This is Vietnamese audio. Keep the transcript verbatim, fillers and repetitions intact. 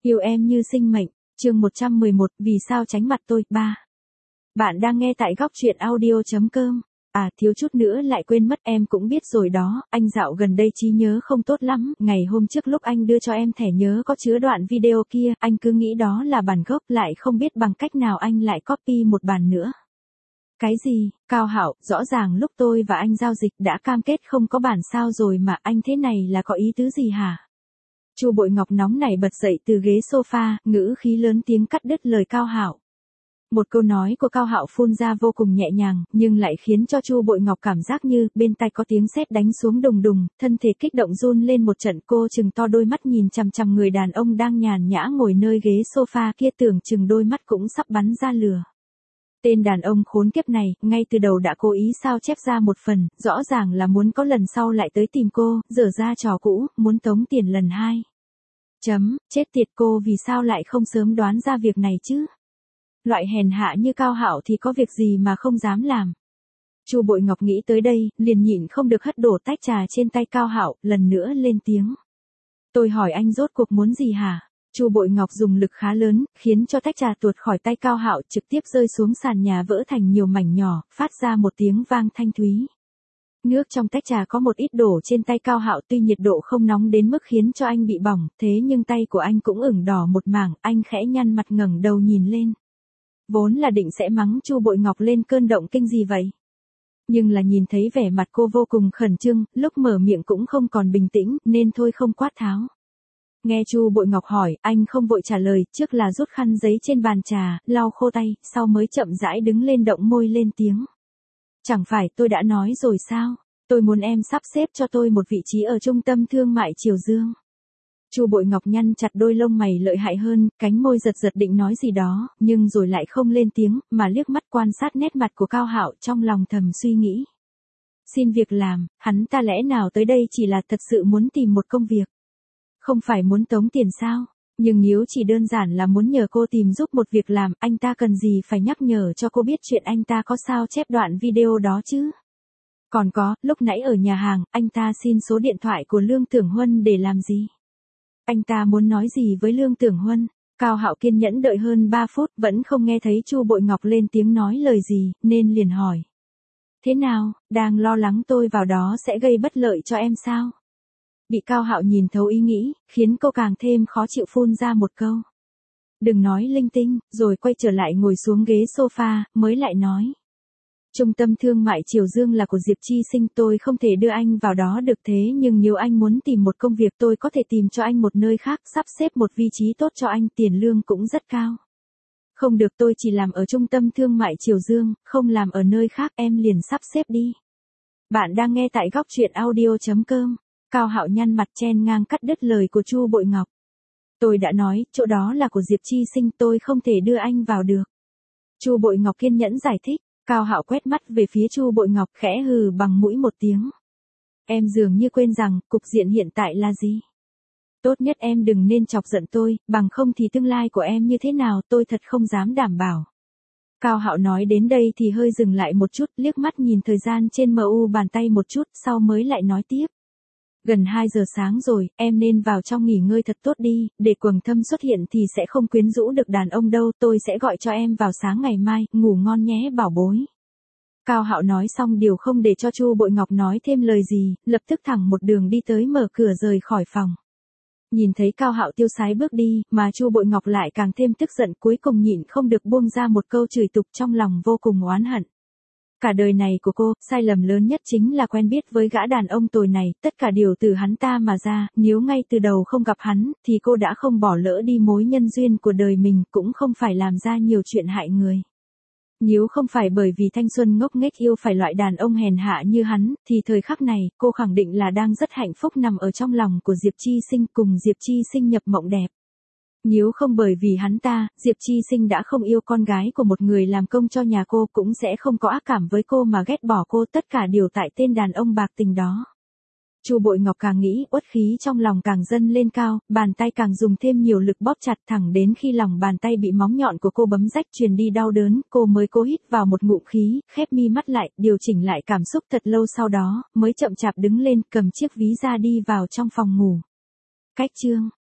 Yêu em như sinh mệnh, chương một trăm mười một, vì sao tránh mặt tôi, ba. Bạn đang nghe tại góc truyện audio chấm com. À, thiếu chút nữa lại quên mất, em cũng biết rồi đó, anh dạo gần đây trí nhớ không tốt lắm, ngày hôm trước lúc anh đưa cho em thẻ nhớ có chứa đoạn video kia, anh cứ nghĩ đó là bản gốc, lại không biết bằng cách nào anh lại copy một bản nữa. Cái gì, Cao Hạo, rõ ràng lúc tôi và anh giao dịch đã cam kết không có bản sao rồi mà anh thế này là có ý tứ gì hả? Chu Bội Ngọc nóng nảy bật dậy từ ghế sofa, ngữ khí lớn tiếng cắt đứt lời Cao Hạo. Một câu nói của Cao Hạo phun ra vô cùng nhẹ nhàng, nhưng lại khiến cho Chu Bội Ngọc cảm giác như bên tai có tiếng sét đánh xuống đùng đùng, thân thể kích động run lên một trận. Cô trừng to đôi mắt nhìn chằm chằm người đàn ông đang nhàn nhã ngồi nơi ghế sofa kia, tưởng chừng đôi mắt cũng sắp bắn ra lửa. Tên đàn ông khốn kiếp này, ngay từ đầu đã cố ý sao chép ra một phần, rõ ràng là muốn có lần sau lại tới tìm cô, dở ra trò cũ, muốn tống tiền lần hai. Chấm, chết tiệt, cô vì sao lại không sớm đoán ra việc này chứ? Loại hèn hạ như Cao Hạo thì có việc gì mà không dám làm. Chu Bội Ngọc nghĩ tới đây, liền nhịn không được hất đổ tách trà trên tay Cao Hạo, lần nữa lên tiếng. Tôi hỏi anh rốt cuộc muốn gì hả? Chu Bội Ngọc dùng lực khá lớn, khiến cho tách trà tuột khỏi tay Cao Hạo, trực tiếp rơi xuống sàn nhà vỡ thành nhiều mảnh nhỏ, phát ra một tiếng vang thanh thúy. Nước trong tách trà có một ít đổ trên tay Cao Hạo, tuy nhiệt độ không nóng đến mức khiến cho anh bị bỏng, thế nhưng tay của anh cũng ửng đỏ một mảng, anh khẽ nhăn mặt ngẩng đầu nhìn lên. Vốn là định sẽ mắng Chu Bội Ngọc lên cơn động kinh gì vậy. Nhưng là nhìn thấy vẻ mặt cô vô cùng khẩn trương, lúc mở miệng cũng không còn bình tĩnh, nên thôi không quát tháo. Nghe Chu Bội Ngọc hỏi, anh không vội trả lời, trước là rút khăn giấy trên bàn trà, lau khô tay, sau mới chậm rãi đứng lên động môi lên tiếng. Chẳng phải tôi đã nói rồi sao, tôi muốn em sắp xếp cho tôi một vị trí ở trung tâm thương mại Triều Dương. Chu Bội Ngọc nhăn chặt đôi lông mày lợi hại hơn, cánh môi giật giật định nói gì đó, nhưng rồi lại không lên tiếng, mà liếc mắt quan sát nét mặt của Cao Hạo, trong lòng thầm suy nghĩ. Xin việc làm, hắn ta lẽ nào tới đây chỉ là thật sự muốn tìm một công việc? Không phải muốn tống tiền sao? Nhưng nếu chỉ đơn giản là muốn nhờ cô tìm giúp một việc làm, anh ta cần gì phải nhắc nhở cho cô biết chuyện anh ta có sao chép đoạn video đó chứ? Còn có, lúc nãy ở nhà hàng, anh ta xin số điện thoại của Lương Tưởng Huân để làm gì? Anh ta muốn nói gì với Lương Tưởng Huân? Cao Hạo kiên nhẫn đợi hơn ba phút, vẫn không nghe thấy Chu Bội Ngọc lên tiếng nói lời gì, nên liền hỏi. Thế nào, đang lo lắng tôi vào đó sẽ gây bất lợi cho em sao? Bị Cao Hạo nhìn thấu ý nghĩ, khiến cô càng thêm khó chịu, phun ra một câu. Đừng nói linh tinh, rồi quay trở lại ngồi xuống ghế sofa, mới lại nói. Trung tâm thương mại Triều Dương là của Diệp Chi Sinh, tôi không thể đưa anh vào đó được, thế nhưng nếu anh muốn tìm một công việc tôi có thể tìm cho anh một nơi khác, sắp xếp một vị trí tốt cho anh, tiền lương cũng rất cao. Không được, tôi chỉ làm ở trung tâm thương mại Triều Dương, không làm ở nơi khác, em liền sắp xếp đi. Bạn đang nghe tại góc truyện audio chấm com. Cao Hạo nhăn mặt chen ngang cắt đứt lời của Chu Bội Ngọc. Tôi đã nói, chỗ đó là của Diệp Chi Sinh, tôi không thể đưa anh vào được. Chu Bội Ngọc kiên nhẫn giải thích. Cao Hạo quét mắt về phía Chu Bội Ngọc, khẽ hừ bằng mũi một tiếng. Em dường như quên rằng, cục diện hiện tại là gì? Tốt nhất em đừng nên chọc giận tôi, bằng không thì tương lai của em như thế nào tôi thật không dám đảm bảo. Cao Hạo nói đến đây thì hơi dừng lại một chút, liếc mắt nhìn thời gian trên em u bàn tay một chút, sau mới lại nói tiếp. Gần hai giờ sáng rồi, em nên vào trong nghỉ ngơi thật tốt đi, để quầng thâm xuất hiện thì sẽ không quyến rũ được đàn ông đâu, tôi sẽ gọi cho em vào sáng ngày mai, ngủ ngon nhé bảo bối. Cao Hạo nói xong điều không để cho Chu Bội Ngọc nói thêm lời gì, lập tức thẳng một đường đi tới mở cửa rời khỏi phòng. Nhìn thấy Cao Hạo tiêu sái bước đi, mà Chu Bội Ngọc lại càng thêm tức giận, cuối cùng nhịn không được buông ra một câu chửi tục, trong lòng vô cùng oán hận. Cả đời này của cô, sai lầm lớn nhất chính là quen biết với gã đàn ông tồi này, tất cả đều từ hắn ta mà ra, nếu ngay từ đầu không gặp hắn, thì cô đã không bỏ lỡ đi mối nhân duyên của đời mình, cũng không phải làm ra nhiều chuyện hại người. Nếu không phải bởi vì thanh xuân ngốc nghếch yêu phải loại đàn ông hèn hạ như hắn, thì thời khắc này, cô khẳng định là đang rất hạnh phúc nằm ở trong lòng của Diệp Chi Sinh, cùng Diệp Chi Sinh nhập mộng đẹp. Nếu không bởi vì hắn ta, Diệp Chi Sinh đã không yêu con gái của một người làm công cho nhà cô, cũng sẽ không có ác cảm với cô mà ghét bỏ cô, tất cả đều tại tên đàn ông bạc tình đó. Chu Bội Ngọc càng nghĩ, uất khí trong lòng càng dâng lên cao, bàn tay càng dùng thêm nhiều lực bóp chặt, thẳng đến khi lòng bàn tay bị móng nhọn của cô bấm rách truyền đi đau đớn, cô mới cố hít vào một ngụm khí, khép mi mắt lại, điều chỉnh lại cảm xúc thật lâu, sau đó mới chậm chạp đứng lên, cầm chiếc ví ra đi vào trong phòng ngủ. Cách chương